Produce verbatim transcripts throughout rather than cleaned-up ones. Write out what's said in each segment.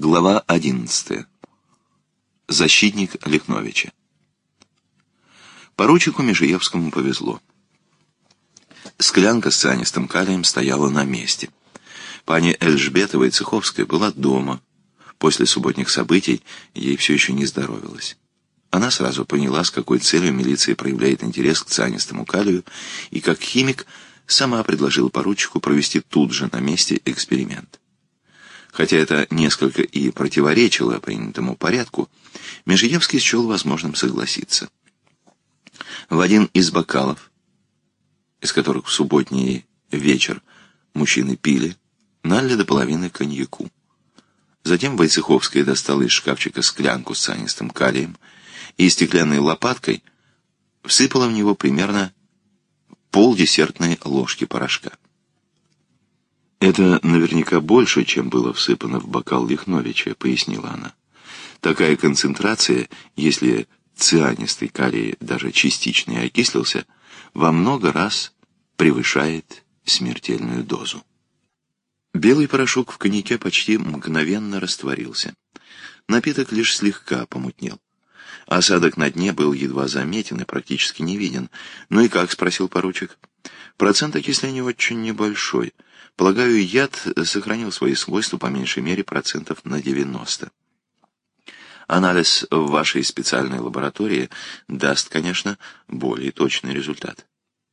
Глава одиннадцатая. Защитник Лихновича. Поручику Межиевскому повезло. Склянка с цианистым калием стояла на месте. Пани Эльжбета Войцеховская была дома. После субботних событий ей все еще не здоровилось. Она сразу поняла, с какой целью милиция проявляет интерес к цианистому калию, и как химик сама предложила поручику провести тут же на месте эксперимент. Хотя это несколько и противоречило принятому порядку, Межиевский счел возможным согласиться. В один из бокалов, из которых в субботний вечер мужчины пили, налили до половины коньяку. Затем Войцеховская достала из шкафчика склянку с цианистым калием и стеклянной лопаткой всыпала в него примерно полдесертной ложки порошка. «Это наверняка больше, чем было всыпано в бокал Лихновича», — пояснила она. «Такая концентрация, если цианистый калий даже частично и окислился, во много раз превышает смертельную дозу». Белый порошок в коньяке почти мгновенно растворился. Напиток лишь слегка помутнел. Осадок на дне был едва заметен и практически не виден. «Ну и как?» — спросил поручик. «Процент окисления очень небольшой. Полагаю, яд сохранил свои свойства по меньшей мере процентов на девяносто. Анализ в вашей специальной лаборатории даст, конечно, более точный результат».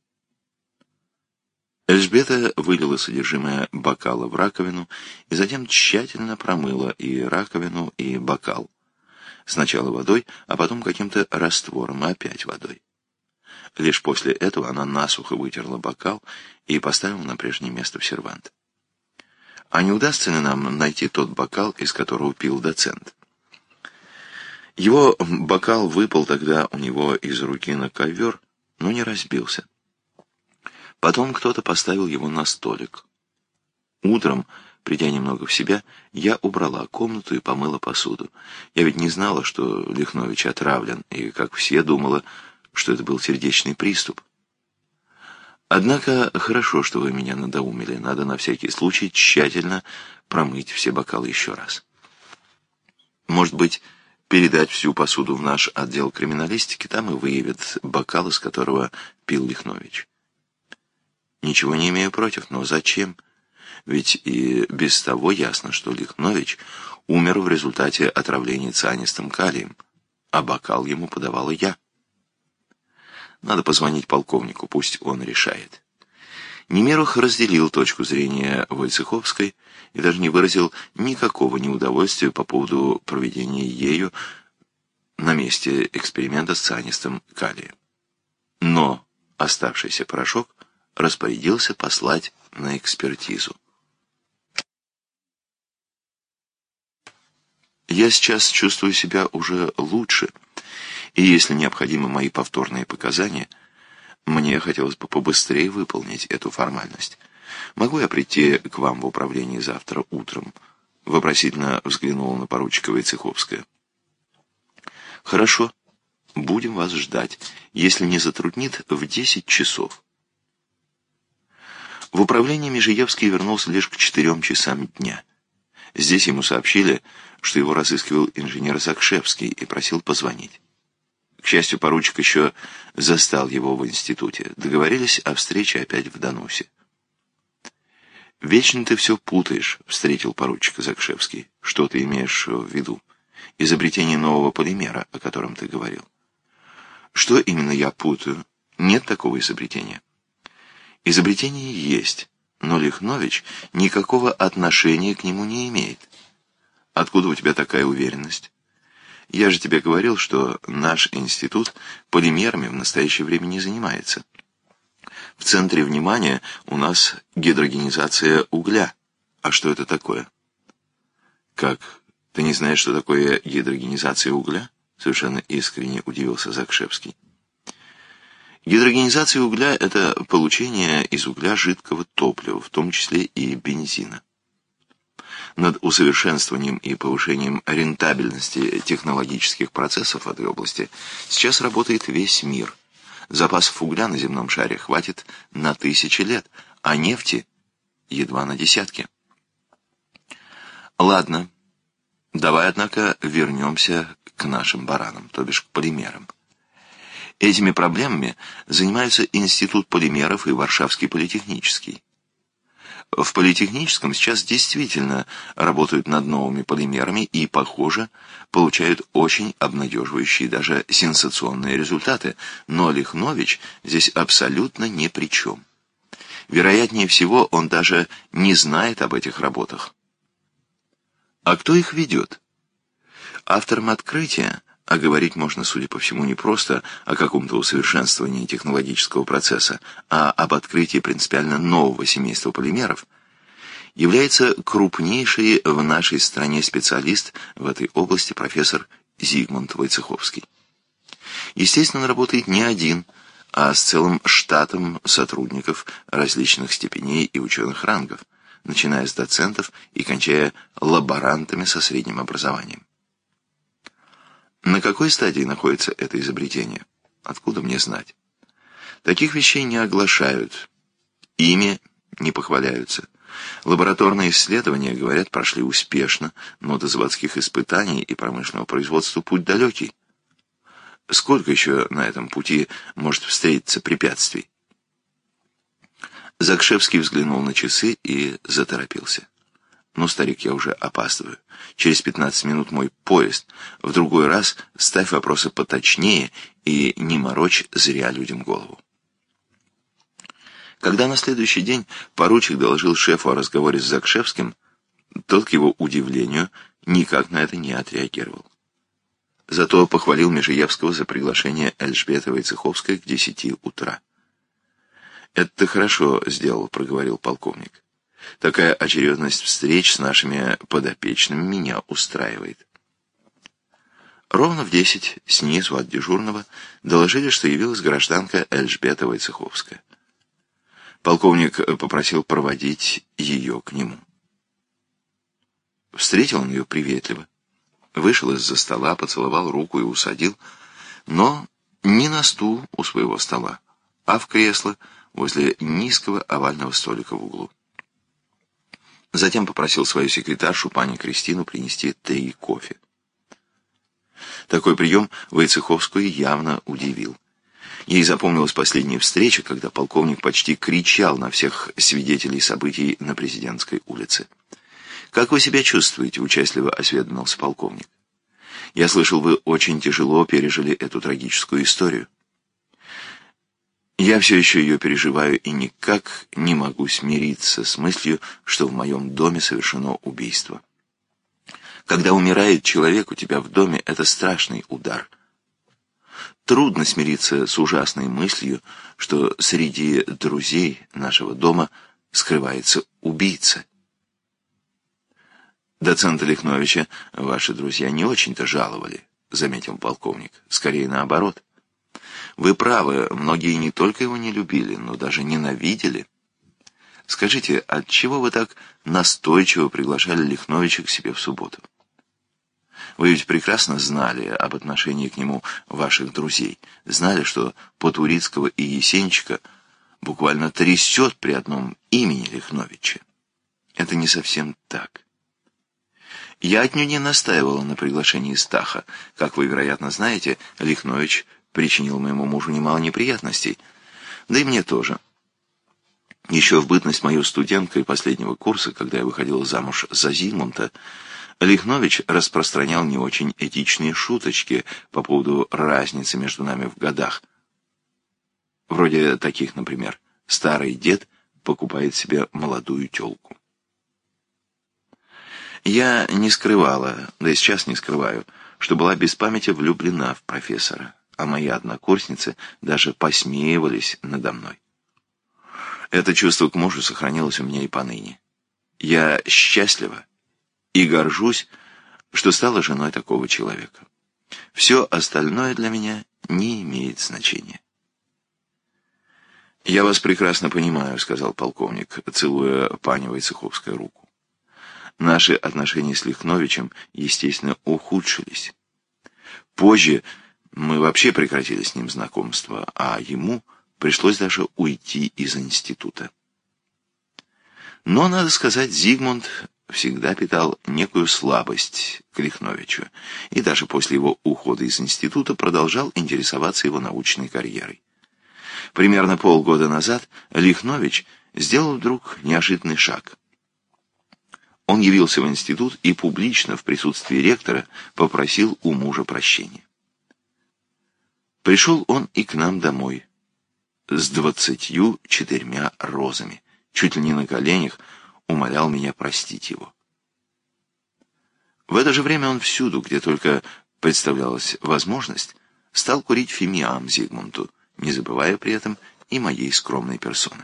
Эльжбета вылила содержимое бокала в раковину и затем тщательно промыла и раковину, и бокал. Сначала водой, а потом каким-то раствором, и опять водой. Лишь после этого она насухо вытерла бокал и поставила на прежнее место в сервант. «А не удастся ли нам найти тот бокал, из которого пил доцент?» Его бокал выпал тогда у него из руки на ковер, но не разбился. Потом кто-то поставил его на столик. Утром, придя немного в себя, я убрала комнату и помыла посуду. Я ведь не знала, что Лихнович отравлен, и, как все, думала, что это был сердечный приступ. Однако хорошо, что вы меня надоумили. Надо на всякий случай тщательно промыть все бокалы еще раз. Может быть, передать всю посуду в наш отдел криминалистики, там и выявят бокал, из которого пил Лихнович. Ничего не имею против, но зачем? Ведь и без того ясно, что Лихнович умер в результате отравления цианистым калием, а бокал ему подавала я. Надо позвонить полковнику, пусть он решает. Немерух разделил точку зрения Войцеховской и даже не выразил никакого неудовольствия по поводу проведения ею на месте эксперимента с цианистым калием. Но оставшийся порошок распорядился послать на экспертизу. Я сейчас чувствую себя уже лучше, и если необходимы мои повторные показания, мне хотелось бы побыстрее выполнить эту формальность. Могу я прийти к вам в управление завтра утром?» Вопросительно взглянула на поручика Войцеховская. «Хорошо, будем вас ждать, если не затруднит, в десять часов». В управление Межиевский вернулся лишь к четырем часам дня. Здесь ему сообщили, что его разыскивал инженер Закшевский и просил позвонить. К счастью, поручик еще застал его в институте. Договорились о встрече опять в Данусе. «Вечно ты все путаешь», — встретил поручика Закшевский. «Что ты имеешь в виду? Изобретение нового полимера, о котором ты говорил». «Что именно я путаю? Нет такого изобретения». «Изобретение есть, но Лихнович никакого отношения к нему не имеет». «Откуда у тебя такая уверенность?» «Я же тебе говорил, что наш институт полимерами в настоящее время не занимается. В центре внимания у нас гидрогенизация угля. А что это такое?» «Как? Ты не знаешь, что такое гидрогенизация угля?» Совершенно искренне удивился Закшевский. Гидрогенизация угля – это получение из угля жидкого топлива, в том числе и бензина. Над усовершенствованием и повышением рентабельности технологических процессов в этой области сейчас работает весь мир. Запасов угля на земном шаре хватит на тысячи лет, а нефти едва на десятки. Ладно, Давай, однако, вернемся к нашим баранам, то бишь к полимерам. Этими проблемами занимаются Институт полимеров и Варшавский политехнический. В политехническом сейчас действительно работают над новыми полимерами и, похоже, получают очень обнадеживающие, даже сенсационные результаты, но Лихнович здесь абсолютно ни при чем. Вероятнее всего, он даже не знает об этих работах. А кто их ведет? Автором открытия, а говорить можно, судя по всему, не просто о каком-то усовершенствовании технологического процесса, а об открытии принципиально нового семейства полимеров, является крупнейший в нашей стране специалист в этой области профессор Зигмунд Войцеховский. Естественно, он работает не один, а с целым штатом сотрудников различных степеней и ученых рангов, начиная с доцентов и кончая лаборантами со средним образованием. На какой стадии находится это изобретение? Откуда мне знать? Таких вещей не оглашают, ими не похваляются. Лабораторные исследования, говорят, прошли успешно, но до заводских испытаний и промышленного производства путь далекий. Сколько еще на этом пути может встретиться препятствий? Закшевский взглянул на часы и заторопился. «Ну, старик, я уже опаздываю. Через пятнадцать минут мой поезд. В другой раз ставь вопросы поточнее и не морочь зря людям голову». Когда на следующий день поручик доложил шефу о разговоре с Закшевским, тот, к его удивлению, никак на это не отреагировал. Зато похвалил Межиевского за приглашение Эльжбеты Войцеховской к десяти утра. «Это ты хорошо сделал», — проговорил полковник. «Такая очередность встреч с нашими подопечными меня устраивает». Ровно в десять снизу от дежурного доложили, что явилась гражданка Эльжбета Войцеховская. Полковник попросил проводить ее к нему. Встретил он ее приветливо, вышел из-за стола, поцеловал руку и усадил, но не на стул у своего стола, а в кресло возле низкого овального столика в углу. Затем попросил свою секретаршу, пани Кристину, принести три кофе. Такой прием Войцеховскую явно удивил. Ей запомнилась последняя встреча, когда полковник почти кричал на всех свидетелей событий на Президентской улице. «Как вы себя чувствуете?» — участливо осведомился полковник. «Я слышал, вы очень тяжело пережили эту трагическую историю». «Я все еще ее переживаю и никак не могу смириться с мыслью, что в моем доме совершено убийство. Когда умирает человек у тебя в доме, это страшный удар. Трудно смириться с ужасной мыслью, что среди друзей нашего дома скрывается убийца». «Доцента Лихновича ваши друзья не очень-то жаловали», — заметил полковник. «Скорее наоборот. Вы правы, многие не только его не любили, но даже ненавидели. Скажите, отчего вы так настойчиво приглашали Лихновича к себе в субботу? Вы ведь прекрасно знали об отношении к нему ваших друзей, знали, что Потурицкого и Есенчика буквально трясет при одном имени Лихновича. Это не совсем так. Я отнюдь не настаивала на приглашении Стаха. Как вы, вероятно, знаете, Лихнович причинил моему мужу немало неприятностей, да и мне тоже. Еще в бытность мою студенткой последнего курса, когда я выходила замуж за Зигмунда, Лихнович распространял не очень этичные шуточки по поводу разницы между нами в годах. Вроде таких, например, старый дед покупает себе молодую тёлку. Я не скрывала, да и сейчас не скрываю, что была без памяти влюблена в профессора, а мои однокурсницы даже посмеивались надо мной. Это чувство к мужу сохранилось у меня и поныне. Я счастлива и горжусь, что стала женой такого человека. Все остальное для меня не имеет значения. «Я вас прекрасно понимаю», — сказал полковник, целуя пани Войцеховскую руку. «Наши отношения с Лихновичем, естественно, ухудшились. Позже мы вообще прекратили с ним знакомство, а ему пришлось даже уйти из института. Но, надо сказать, Зигмунд всегда питал некую слабость к Лихновичу, и даже после его ухода из института продолжал интересоваться его научной карьерой. Примерно полгода назад Лихнович сделал вдруг неожиданный шаг. Он явился в институт и публично в присутствии ректора попросил у мужа прощения. Пришел он и к нам домой с двадцатью четырьмя розами, чуть ли не на коленях умолял меня простить его. В это же время он всюду, где только представлялась возможность, стал курить фимиам Зигмунту, не забывая при этом и моей скромной персоны.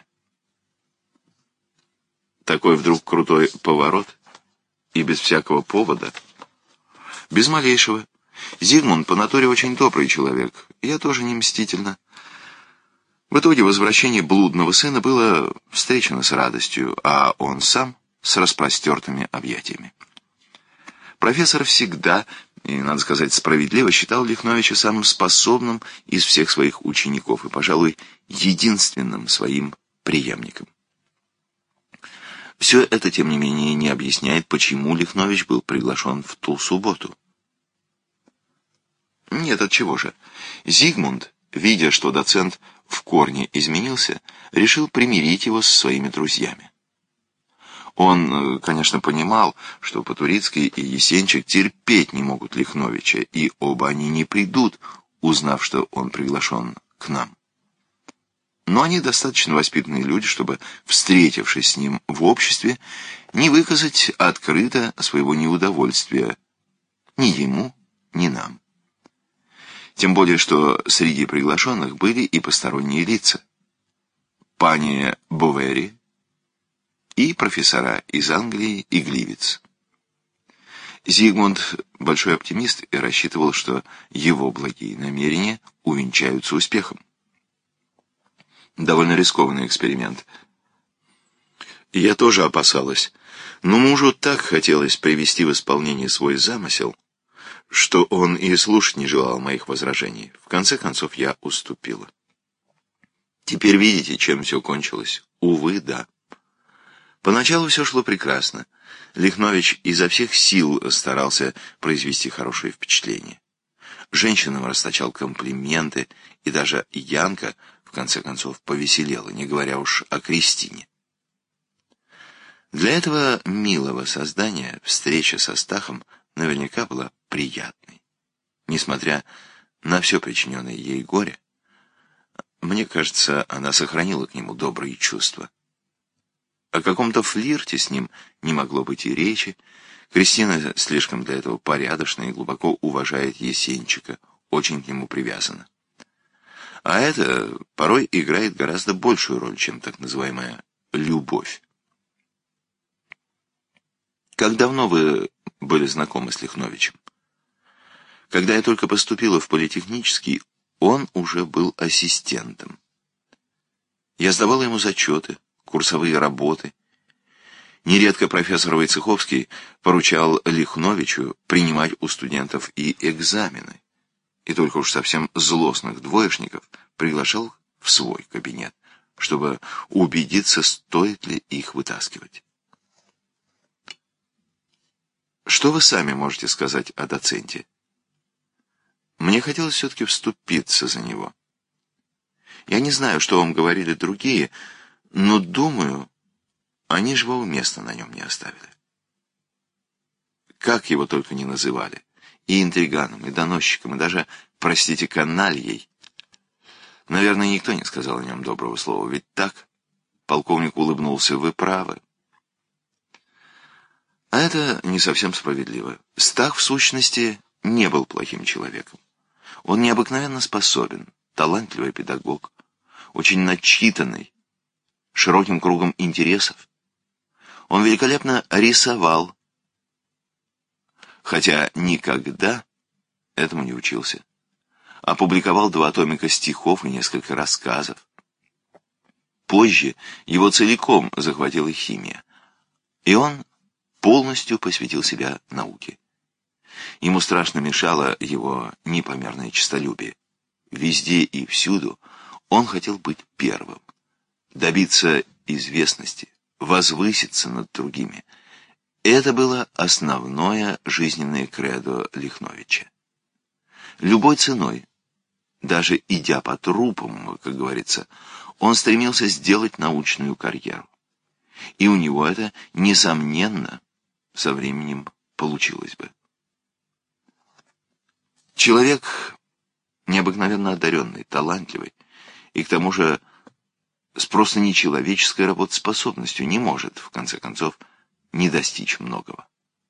Такой вдруг крутой поворот, и без всякого повода, без малейшего. Зигмунд по натуре очень добрый человек, я тоже не мстительно. В итоге возвращение блудного сына было встречено с радостью, а он сам с распростертыми объятиями. Профессор всегда, и, надо сказать, справедливо считал Лихновича самым способным из всех своих учеников и, пожалуй, единственным своим преемником. Все это, тем не менее, не объясняет, почему Лихнович был приглашен в ту субботу. Нет, отчего же. Зигмунд, видя, что доцент в корне изменился, решил примирить его со своими друзьями. Он, конечно, понимал, что Потурицкий и Есенчик терпеть не могут Лихновича, и оба они не придут, узнав, что он приглашен к нам. Но они достаточно воспитанные люди, чтобы, встретившись с ним в обществе, не выказать открыто своего неудовольствия ни ему, ни нам. Тем более, что среди приглашенных были и посторонние лица. Пани Бовери и профессора из Англии и Гливиц. Зигмунд большой оптимист и рассчитывал, что его благие намерения увенчаются успехом. Довольно рискованный эксперимент. Я тоже опасалась, но мужу так хотелось привести в исполнение свой замысел, что он и слушать не желал моих возражений. В конце концов, я уступила. Теперь видите, чем все кончилось? Увы, да. Поначалу все шло прекрасно. Лихнович изо всех сил старался произвести хорошее впечатление. Женщинам расточал комплименты, и даже Янка в конце концов повеселела, не говоря уж о Кристине. Для этого милого создания встреча со Стахом наверняка была приятной. Несмотря на все причиненное ей горе, мне кажется, она сохранила к нему добрые чувства. О каком-то флирте с ним не могло быть и речи. Кристина слишком для этого порядочна и глубоко уважает Есенчика, очень к нему привязана. А это порой играет гораздо большую роль, чем так называемая любовь. Как давно вы были знакомы с Лихновичем? Когда я только поступила в политехнический, он уже был ассистентом. Я сдавала ему зачеты, курсовые работы. Нередко профессор Войцеховский поручал Лихновичу принимать у студентов и экзамены, и только уж совсем злостных двоечников приглашал в свой кабинет, чтобы убедиться, стоит ли их вытаскивать. Что вы сами можете сказать о доценте? Мне хотелось все-таки вступиться за него. Я не знаю, что вам говорили другие, но, думаю, они живого места на нем не оставили. Как его только не называли. И интриганом, и доносчиком, и даже, простите, канальей. Наверное, никто не сказал о нем доброго слова. Ведь так? Полковник улыбнулся. Вы правы. А это не совсем справедливо. Стах, в сущности, не был плохим человеком. Он необыкновенно способен, талантливый педагог, очень начитанный, широким кругом интересов. Он великолепно рисовал, хотя никогда этому не учился. Опубликовал два томика стихов и несколько рассказов. Позже его целиком захватила химия, и он полностью посвятил себя науке. Ему страшно мешало его непомерное честолюбие. Везде и всюду он хотел быть первым, добиться известности, возвыситься над другими. Это было основное жизненное кредо Лихновича. Любой ценой, даже идя по трупам, как говорится, он стремился сделать научную карьеру. И у него это, несомненно, со временем получилось бы. Человек необыкновенно одаренный, талантливый, и к тому же с просто нечеловеческой работоспособностью не может, в конце концов, не достичь многого.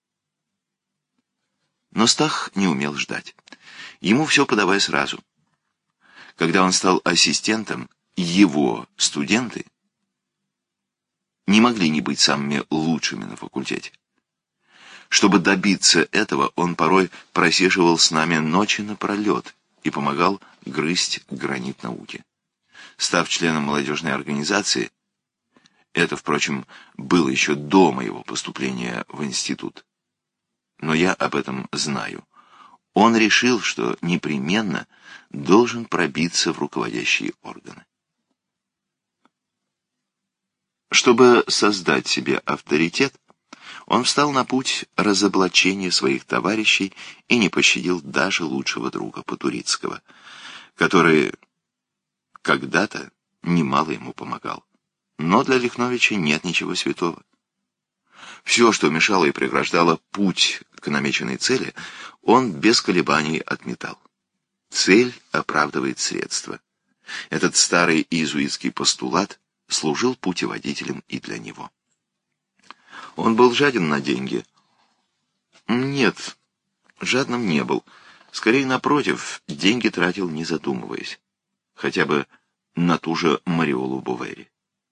Но Стах не умел ждать. Ему все подавай сразу. Когда он стал ассистентом, его студенты не могли не быть самыми лучшими на факультете. Чтобы добиться этого, он порой просиживал с нами ночи напролет и помогал грызть гранит науки. Став членом молодежной организации, это, впрочем, было еще до моего поступления в институт, но я об этом знаю, он решил, что непременно должен пробиться в руководящие органы. Чтобы создать себе авторитет, он встал на путь разоблачения своих товарищей и не пощадил даже лучшего друга Потурицкого, который когда-то немало ему помогал. Но для Лихновича нет ничего святого. Все, что мешало и преграждало путь к намеченной цели, он без колебаний отметал. Цель оправдывает средства. Этот старый иезуитский постулат служил путеводителем и для него. Он был жаден на деньги? Нет, жадным не был. Скорее, напротив, деньги тратил, не задумываясь. Хотя бы на ту же Мариолу Бовери.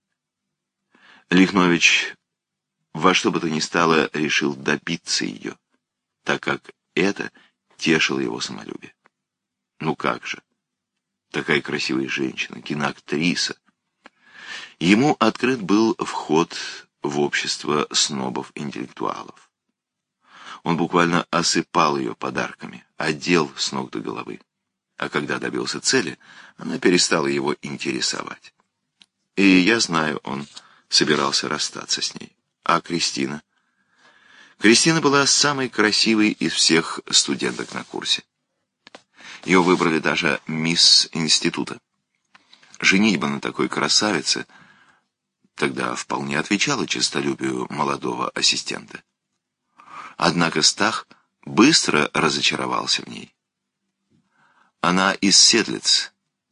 Лихнович во что бы то ни стало решил добиться ее, так как это тешило его самолюбие. Ну как же, такая красивая женщина, киноактриса. Ему открыт был вход в общество снобов-интеллектуалов. Он буквально осыпал ее подарками, одел с ног до головы. А когда добился цели, она перестала его интересовать. И я знаю, он собирался расстаться с ней. А Кристина? Кристина была самой красивой из всех студенток на курсе. Ее выбрали даже мисс института. Женитьба на такой красавице тогда вполне отвечала честолюбию молодого ассистента. Однако Стах быстро разочаровался в ней. Она из Седлиц,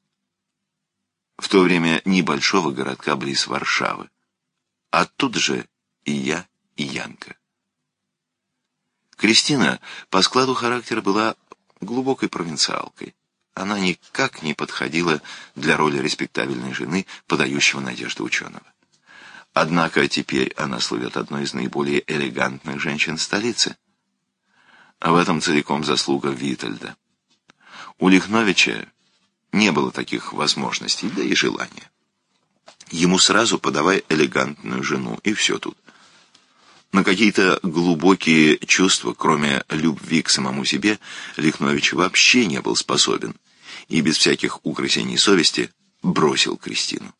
в то время небольшого городка близ Варшавы. Оттуда же и я, и Янка. Кристина по складу характера была глубокой провинциалкой. Она никак не подходила для роли респектабельной жены, подающего надежды ученого. Однако теперь она слывет одной из наиболее элегантных женщин столицы. А в этом целиком заслуга Витальда. У Лихновича не было таких возможностей, да и желания. Ему сразу подавай элегантную жену, и все тут. На какие-то глубокие чувства, кроме любви к самому себе, Лихнович вообще не был способен, и без всяких угрызений совести бросил Кристину.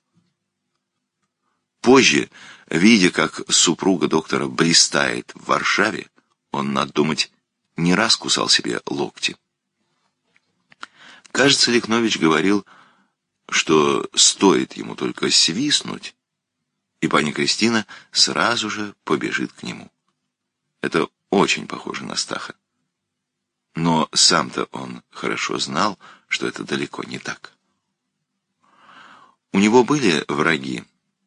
Позже, видя, как супруга доктора блистает в Варшаве, он, надо думать, не раз кусал себе локти. Кажется, Лихнович говорил, что стоит ему только свистнуть, и пани Кристина сразу же побежит к нему. Это очень похоже на Стаха. Но сам-то он хорошо знал, что это далеко не так. У него были враги.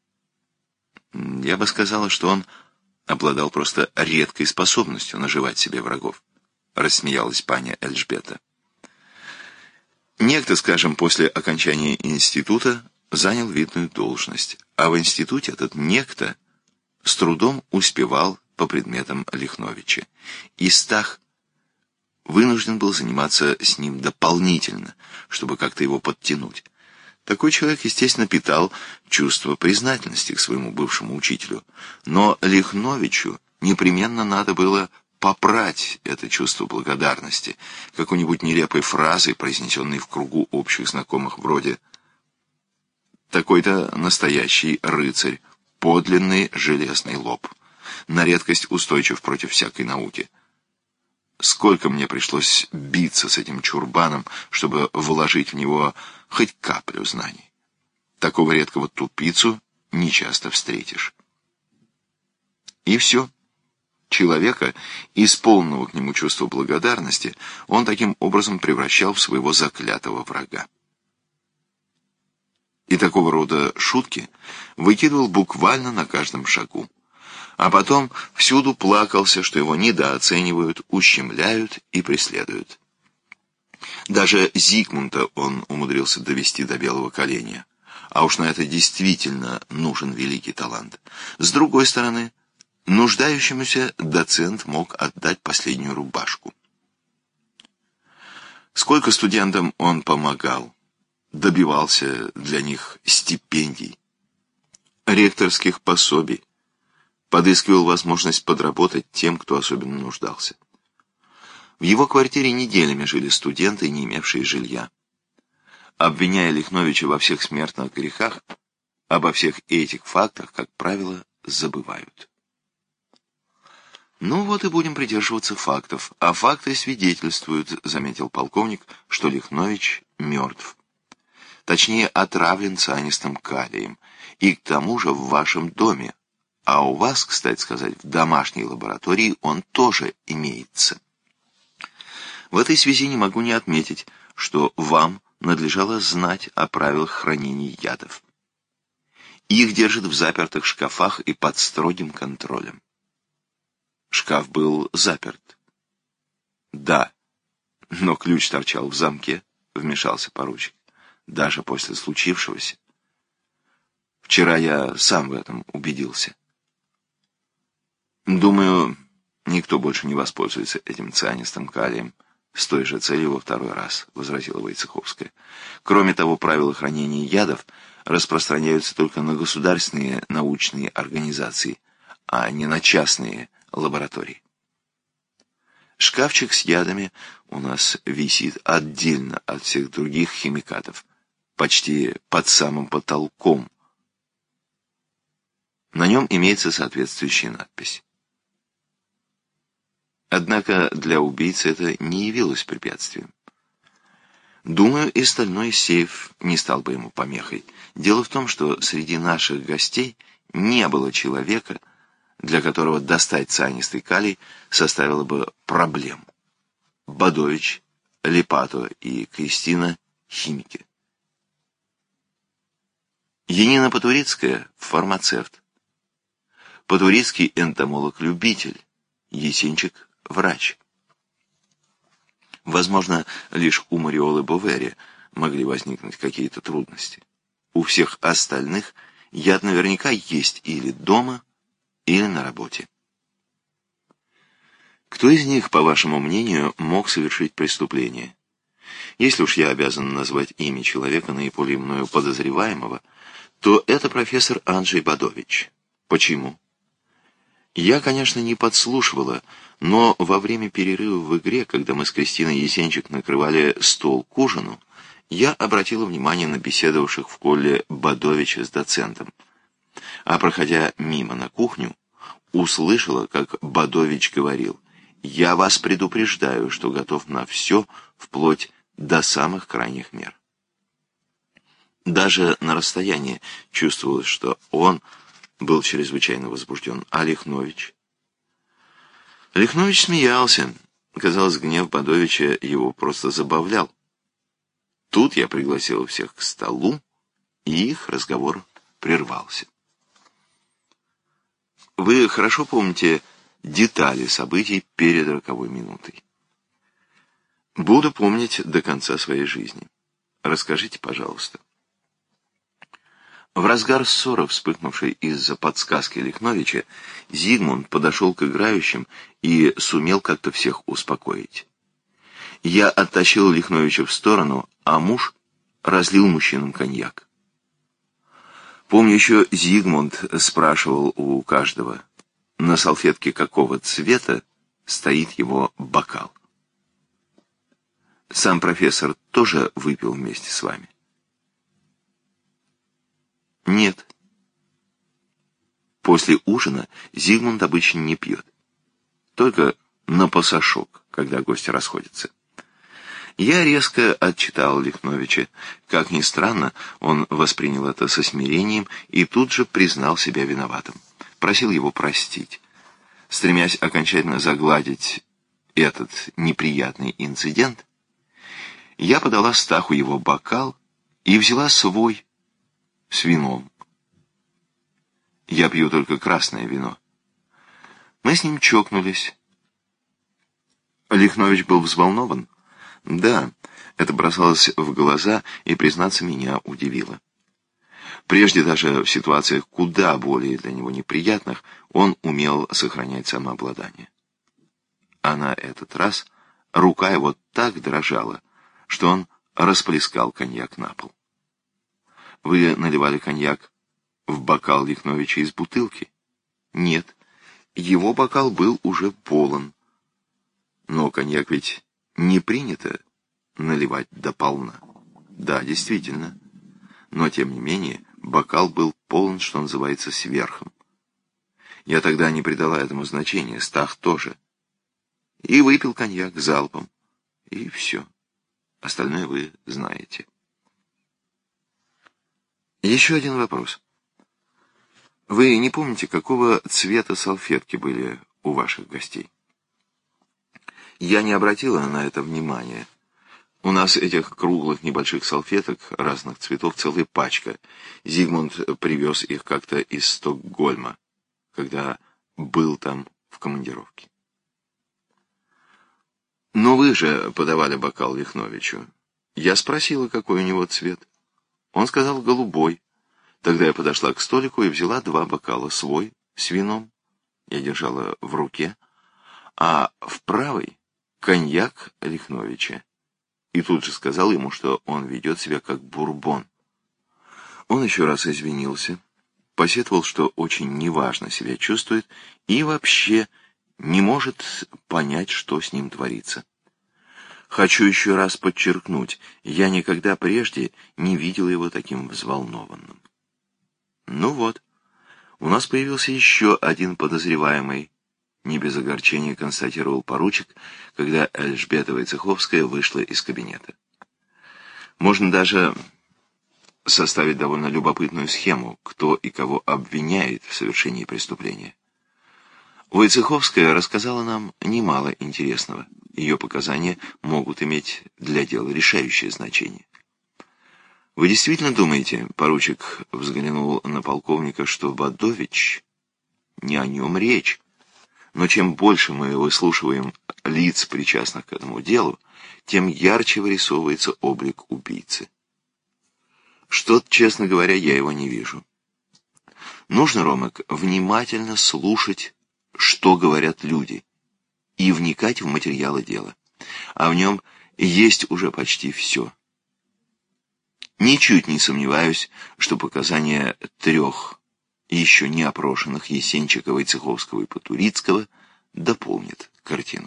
Я бы сказала, что он обладал просто редкой способностью наживать себе врагов, рассмеялась паня Эльжбета. Некто, скажем, после окончания института занял видную должность, а в институте этот некто с трудом успевал по предметам Лихновича, и Стах вынужден был заниматься с ним дополнительно, чтобы как-то его подтянуть. Такой человек, естественно, питал чувство признательности к своему бывшему учителю, но Лихновичу непременно надо было попрать это чувство благодарности какой-нибудь нелепой фразой, произнесенной в кругу общих знакомых, вроде «такой-то настоящий рыцарь, подлинный железный лоб». на редкость устойчив против всякой науки. Сколько мне пришлось биться с этим чурбаном, чтобы вложить в него хоть каплю знаний. Такого редкого тупицу нечасто встретишь. И все. Человека, из полного к нему чувства благодарности, он таким образом превращал в своего заклятого врага. И такого рода шутки выкидывал буквально на каждом шагу. А потом всюду плакался, что его недооценивают, ущемляют и преследуют. Даже Зигмунда он умудрился довести до белого коленя. А уж на это действительно нужен великий талант. С другой стороны, нуждающемуся доцент мог отдать последнюю рубашку. Сколько студентам он помогал, добивался для них стипендий, ректорских пособий, подыскивал возможность подработать тем, кто особенно нуждался. В его квартире неделями жили студенты, не имевшие жилья. Обвиняя Лихновича во всех смертных грехах, обо всех этих фактах, как правило, забывают. «Ну вот и будем придерживаться фактов. А факты свидетельствуют, — заметил полковник, — что Лихнович мертв. Точнее, отравлен цианистым калием. И к тому же в вашем доме. А у вас, кстати сказать, в домашней лаборатории он тоже имеется. В этой связи не могу не отметить, что вам надлежало знать о правилах хранения ядов. Их держат в запертых шкафах и под строгим контролем. Шкаф был заперт. Да, но ключ торчал в замке, вмешался поручик. Даже после случившегося. Вчера я сам в этом убедился. Думаю, никто больше не воспользуется этим цианистым калием с той же целью во второй раз, возразила Войцеховская. Кроме того, правила хранения ядов распространяются только на государственные научные организации, а не на частные лаборатории. Шкафчик с ядами у нас висит отдельно от всех других химикатов, почти под самым потолком. На нем имеется соответствующая надпись. Однако для убийцы это не явилось препятствием. Думаю, и стальной сейф не стал бы ему помехой. Дело в том, что среди наших гостей не было человека, для которого достать цианистый калий составило бы проблему. Бадович, Липато и Кристина — химики. Янина Потурицкая — фармацевт. Потурицкий — энтомолог-любитель. Есенчик — врач. Возможно, лишь у Мариолы Бовери могли возникнуть какие-то трудности. У всех остальных яд наверняка есть или дома, или на работе. Кто из них, по вашему мнению, мог совершить преступление? Если уж я обязан назвать имя человека, наиболее мною подозреваемого, то это профессор Анджей Бадович. Почему? Я, конечно, не подслушивала, но во время перерыва в игре, когда мы с Кристиной Есенчик накрывали стол к ужину, я обратила внимание на беседовавших в холле Бадовича с доцентом. А проходя мимо на кухню, услышала, как Бадович говорил: «Я вас предупреждаю, что готов на все, вплоть до самых крайних мер». Даже на расстоянии чувствовалось, что он был чрезвычайно возбужден. А Лихнович? Лихнович смеялся. Казалось, гнев Бадовича его просто забавлял. Тут я пригласил всех к столу, и их разговор прервался. Вы хорошо помните детали событий перед роковой минутой? Буду помнить до конца своей жизни. Расскажите, пожалуйста. В разгар ссоры, вспыхнувшей из-за подсказки Лихновича, Зигмунд подошел к играющим и сумел как-то всех успокоить. Я оттащил Лихновича в сторону, а муж разлил мужчинам коньяк. Помню, еще Зигмунд спрашивал у каждого, на салфетке какого цвета стоит его бокал. Сам профессор тоже выпил вместе с вами? Нет. После ужина Зигмунд обычно не пьет. Только на пасашок, когда гости расходятся. Я резко отчитал Лихновича. Как ни странно, он воспринял это со смирением и тут же признал себя виноватым. Просил его простить. Стремясь окончательно загладить этот неприятный инцидент, я подала Стаху его бокал и взяла свой с вином. Я пью только красное вино. Мы с ним чокнулись. Лихнович был взволнован. Да, это бросалось в глаза и, признаться, меня удивило. Прежде даже в ситуациях куда более для него неприятных он умел сохранять самообладание. А на этот раз рука его так дрожала, что он расплескал коньяк на пол. Вы наливали коньяк в бокал Лихновича из бутылки? Нет, его бокал был уже полон. Но коньяк ведь не принято наливать дополна. Да, действительно. Но, тем не менее, бокал был полон, что называется, сверхом. Я тогда не придала этому значения, Стах тоже. И выпил коньяк залпом. И все. Остальное вы знаете. Еще один вопрос. Вы не помните, какого цвета салфетки были у ваших гостей? Я не обратила на это внимания. У нас этих круглых небольших салфеток разных цветов целая пачка. Зигмунд привез их как-то из Стокгольма, когда был там в командировке. Но вы же подавали бокал Лихновичу. Я спросила, какой у него цвет. Он сказал голубой. Тогда я подошла к столику и взяла два бокала, свой с вином, я держала в руке, а в правой коньяк Лихновича. И тут же сказал ему, что он ведет себя как бурбон. Он еще раз извинился, посетовал, что очень неважно себя чувствует и вообще не может понять, что с ним творится. Хочу еще раз подчеркнуть, я никогда прежде не видел его таким взволнованным. Ну вот, у нас появился еще один подозреваемый. Не без огорчения констатировал поручик, когда Эльжбета Войцеховская вышла из кабинета. Можно даже составить довольно любопытную схему, кто и кого обвиняет в совершении преступления. Войцеховская рассказала нам немало интересного. Ее показания могут иметь для дела решающее значение. «Вы действительно думаете, — поручик взглянул на полковника, — что Бадович? Не о нем речь. Но чем больше мы выслушиваем лиц, причастных к этому делу, тем ярче вырисовывается облик убийцы. Что-то, честно говоря, я его не вижу. Нужно, Ромек, внимательно слушать, что говорят люди, и вникать в материалы дела. А в нем есть уже почти все. Ничуть не сомневаюсь, что показания трех еще не опрошенных Есенчика, Войцеховского и Потурицкого дополнят картину.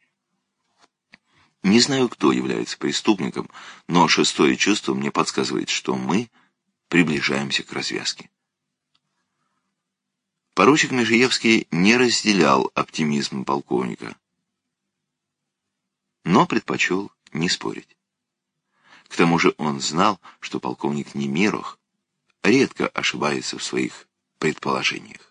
Не знаю, кто является преступником, но шестое чувство мне подсказывает, что мы приближаемся к развязке. Поручик Межиевский не разделял оптимизм полковника, но предпочел не спорить. К тому же он знал, что полковник Немиров редко ошибается в своих предположениях.